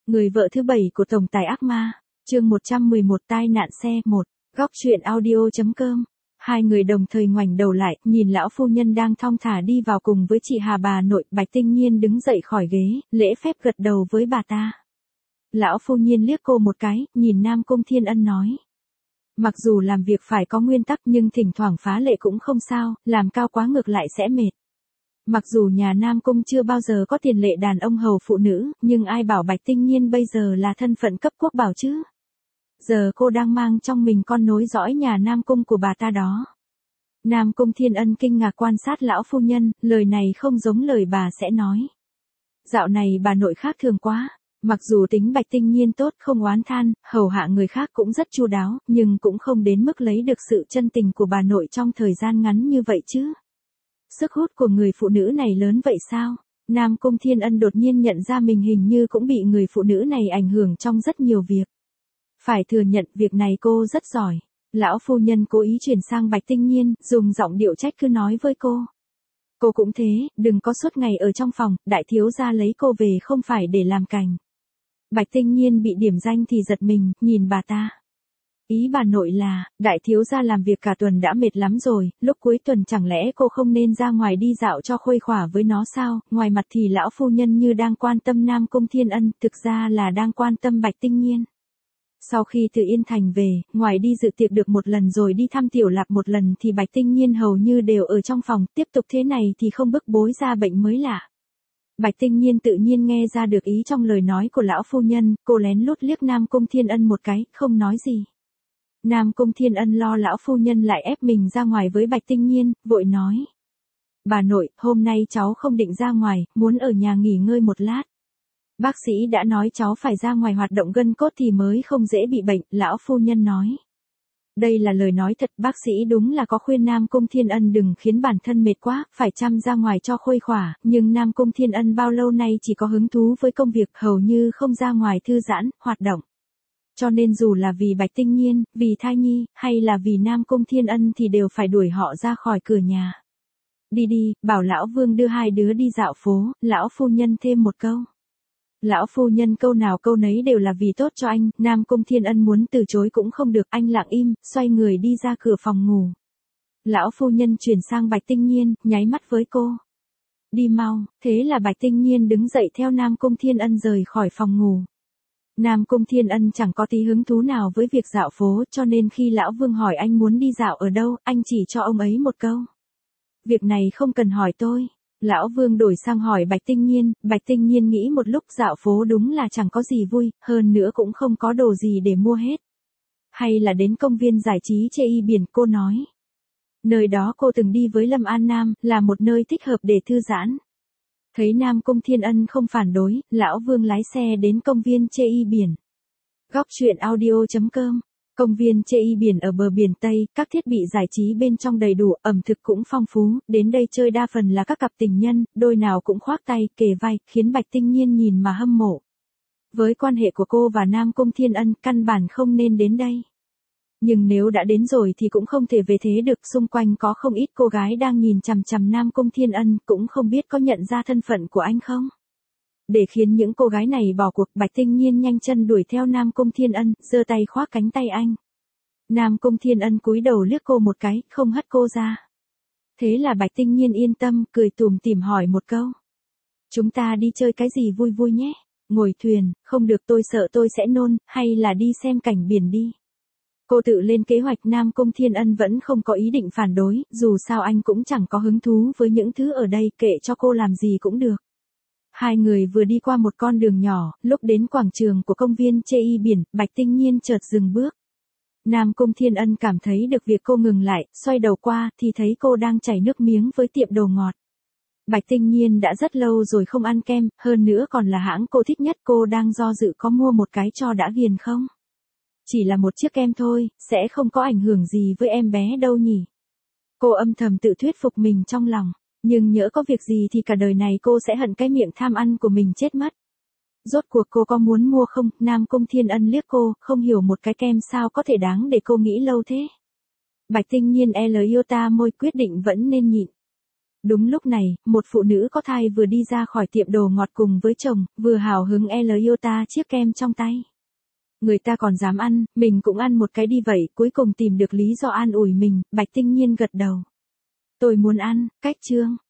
Người vợ thứ 7 của tổng tài ác ma, chương 111 tai nạn xe 1, góc truyện audio.com. Hai người đồng thời ngoảnh đầu lại, nhìn lão phu nhân đang thong thả đi vào cùng với chị Hà bà nội. Bạch Tinh Nhiên đứng dậy khỏi ghế, lễ phép gật đầu với bà ta. Lão phu nhân liếc cô một cái, nhìn Nam Cung Thiên Ân nói. Mặc dù làm việc phải có nguyên tắc nhưng thỉnh thoảng phá lệ cũng không sao, làm cao quá ngược lại sẽ mệt. Mặc dù nhà Nam Cung chưa bao giờ có tiền lệ đàn ông hầu phụ nữ, nhưng ai bảo Bạch Tinh Nhiên bây giờ là thân phận cấp quốc bảo chứ. Giờ cô đang mang trong mình con nối dõi nhà Nam Cung của bà ta đó. Nam Cung Thiên Ân kinh ngạc quan sát lão phu nhân, lời này không giống lời bà sẽ nói. Dạo này bà nội khác thường quá. Mặc dù tính Bạch Tinh Nhiên tốt không oán than, hầu hạ người khác cũng rất chu đáo, nhưng cũng không đến mức lấy được sự chân tình của bà nội trong thời gian ngắn như vậy chứ. Sức hút của người phụ nữ này lớn vậy sao? Nam Cung Thiên Ân đột nhiên nhận ra mình hình như cũng bị người phụ nữ này ảnh hưởng trong rất nhiều việc. Phải thừa nhận việc này cô rất giỏi. Lão phu nhân cố ý chuyển sang Bạch Tinh Nhiên, dùng giọng điệu trách cứ nói với cô. Cô cũng thế, đừng có suốt ngày ở trong phòng, đại thiếu gia lấy cô về không phải để làm cành. Bạch Tinh Nhiên bị điểm danh thì giật mình, nhìn bà ta. Ý bà nội là, đại thiếu gia làm việc cả tuần đã mệt lắm rồi, lúc cuối tuần chẳng lẽ cô không nên ra ngoài đi dạo cho khuây khỏa với nó sao? Ngoài mặt thì lão phu nhân như đang quan tâm Nam Cung Thiên Ân, thực ra là đang quan tâm Bạch Tinh Nhiên. Sau khi từ Yên Thành về, ngoài đi dự tiệc được một lần rồi đi thăm Tiểu Lạp một lần thì Bạch Tinh Nhiên hầu như đều ở trong phòng, tiếp tục thế này thì không bức bối ra bệnh mới lạ. Bạch Tinh Nhiên tự nhiên nghe ra được ý trong lời nói của lão phu nhân, cô lén lút liếc Nam Cung Thiên Ân một cái, không nói gì. Nam Cung Thiên Ân lo lão phu nhân lại ép mình ra ngoài với Bạch Tinh Nhiên, vội nói. Bà nội, hôm nay cháu không định ra ngoài, muốn ở nhà nghỉ ngơi một lát. Bác sĩ đã nói cháu phải ra ngoài hoạt động gân cốt thì mới không dễ bị bệnh, lão phu nhân nói. Đây là lời nói thật, bác sĩ đúng là có khuyên Nam Cung Thiên Ân đừng khiến bản thân mệt quá, phải chăm ra ngoài cho khuây khỏa, nhưng Nam Cung Thiên Ân bao lâu nay chỉ có hứng thú với công việc, hầu như không ra ngoài thư giãn, hoạt động. Cho nên dù là vì Bạch Tinh Nhiên, vì thai nhi, hay là vì Nam Cung Thiên Ân thì đều phải đuổi họ ra khỏi cửa nhà. Đi đi, bảo lão Vương đưa hai đứa đi dạo phố, lão phu nhân thêm một câu. Lão phu nhân câu nào câu nấy đều là vì tốt cho anh, Nam Cung Thiên Ân muốn từ chối cũng không được, anh lặng im, xoay người đi ra cửa phòng ngủ. Lão phu nhân chuyển sang Bạch Tinh Nhiên, nháy mắt với cô. Đi mau, thế là Bạch Tinh Nhiên đứng dậy theo Nam Cung Thiên Ân rời khỏi phòng ngủ. Nam Cung Thiên Ân chẳng có tí hứng thú nào với việc dạo phố, cho nên khi lão Vương hỏi anh muốn đi dạo ở đâu, anh chỉ cho ông ấy một câu. Việc này không cần hỏi tôi. Lão Vương đổi sang hỏi Bạch Tinh Nhiên nghĩ một lúc dạo phố đúng là chẳng có gì vui, hơn nữa cũng không có đồ gì để mua hết. Hay là đến công viên giải trí Chê Y Biển, cô nói. Nơi đó cô từng đi với Lâm An Nam, là một nơi thích hợp để thư giãn. Thấy Nam Cung Thiên Ân không phản đối, lão Vương lái xe đến công viên Chê Y Biển. Góc truyện audio.com. Công viên Chê Y Biển ở bờ biển Tây, các thiết bị giải trí bên trong đầy đủ, ẩm thực cũng phong phú, đến đây chơi đa phần là các cặp tình nhân, đôi nào cũng khoác tay, kề vai, khiến Bạch Tinh Nhiên nhìn mà hâm mộ. Với quan hệ của cô và Nam Cung Thiên Ân, căn bản không nên đến đây. Nhưng nếu đã đến rồi thì cũng không thể về thế được, xung quanh có không ít cô gái đang nhìn chằm chằm Nam Cung Thiên Ân, cũng không biết có nhận ra thân phận của anh không. Để khiến những cô gái này bỏ cuộc, Bạch Tinh Nhiên nhanh chân đuổi theo Nam Cung Thiên Ân, giơ tay khoác cánh tay anh. Nam Cung Thiên Ân cúi đầu liếc cô một cái, không hất cô ra. Thế là Bạch Tinh Nhiên yên tâm, cười tủm tỉm hỏi một câu. Chúng ta đi chơi cái gì vui vui nhé? Ngồi thuyền, không được, tôi sợ tôi sẽ nôn, hay là đi xem cảnh biển đi. Cô tự lên kế hoạch. Nam Cung Thiên Ân vẫn không có ý định phản đối, dù sao anh cũng chẳng có hứng thú với những thứ ở đây, kệ cho cô làm gì cũng được. Hai người vừa đi qua một con đường nhỏ, lúc đến quảng trường của công viên Chê Y Biển, Bạch Tinh Nhiên chợt dừng bước. Nam Cung Thiên Ân cảm thấy được việc cô ngừng lại, xoay đầu qua thì thấy cô đang chảy nước miếng với tiệm đồ ngọt. Bạch Tinh Nhiên đã rất lâu rồi không ăn kem, hơn nữa còn là hãng cô thích nhất, cô đang do dự có mua một cái cho đã ghiền không. Chỉ là một chiếc kem thôi, sẽ không có ảnh hưởng gì với em bé đâu nhỉ. Cô âm thầm tự thuyết phục mình trong lòng. Nhưng nhỡ có việc gì thì cả đời này cô sẽ hận cái miệng tham ăn của mình chết mất. Rốt cuộc cô có muốn mua không? Nam Cung Thiên Ân liếc cô, không hiểu một cái kem sao có thể đáng để cô nghĩ lâu thế. Bạch Tinh Nhiên iota môi, quyết định vẫn nên nhịn. Đúng lúc này, một phụ nữ có thai vừa đi ra khỏi tiệm đồ ngọt cùng với chồng, vừa hào hứng iota chiếc kem trong tay. Người ta còn dám ăn, mình cũng ăn một cái đi vậy, cuối cùng tìm được lý do an ủi mình, Bạch Tinh Nhiên gật đầu. Tôi muốn ăn, cách chương.